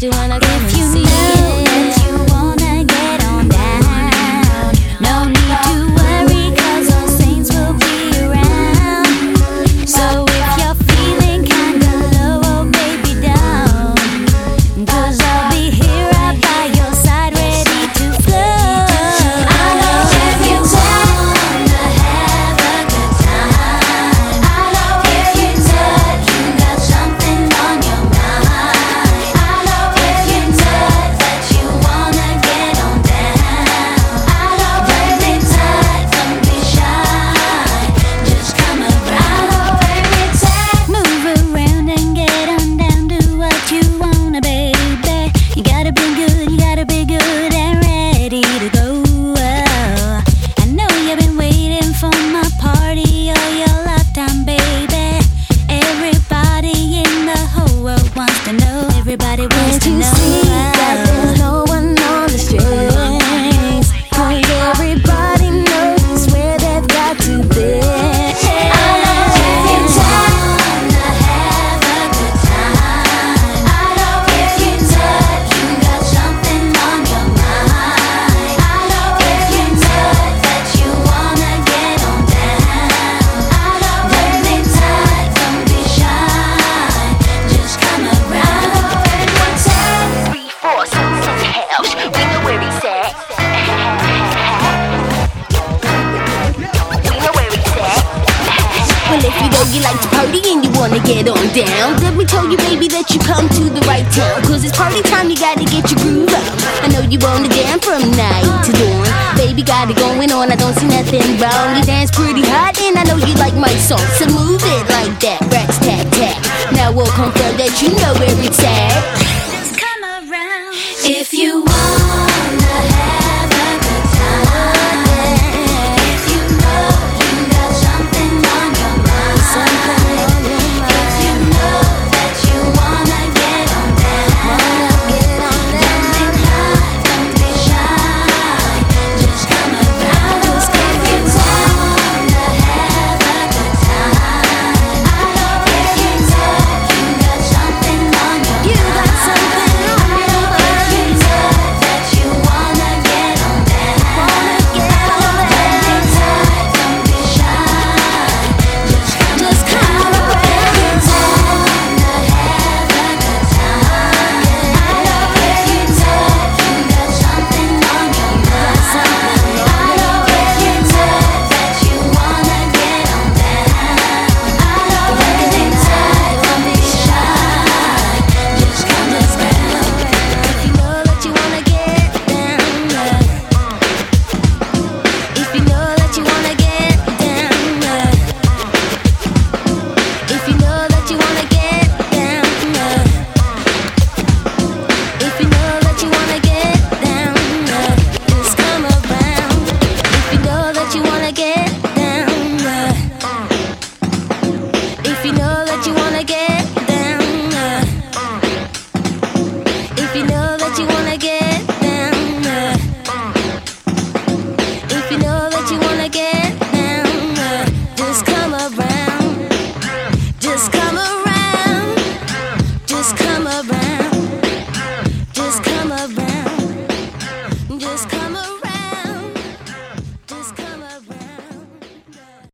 do wanna come and If you see know it. that you wanna get on down, no need to worry, 'cause all saints will be around. So if you're feeling kinda low, oh baby, down, 'cause I'll be here right by your side, ready to flow. I know if you wanna have a good time, I know if you know you got something on your mind, I know if you know that you wanna get on down, I know when it's hot, don't be shy, just come around. Move around and get on down, do what you wanna, baby. You gotta be good and ready to go. I know you've been waiting for my party all your lifetime, baby. Everybody in the whole world wants to know. Everybody wants to know. See that there's no one on the strings, 'cause everybody knows where they've got to be. I know if you wanna have a good time, I know if you know you got something on your mind, I know if you know that you wanna get on down, I know when it's hot, don't be shy, just come around. 3, 4, some house. We know where he's at. We know where he's at. Well, if you know you like to party and you wanna get on down, let me tell you, baby, that you come to the right town. 'Cause it's party time, you gotta get your groove on. I know you wanna jam from night to dawn. Baby, got it going on, I don't see nothing wrong. You dance pretty hot and I know you like my song. So move it like that, rats tap tap. Now we'll confirm that you know where it's at. Just come around if you want.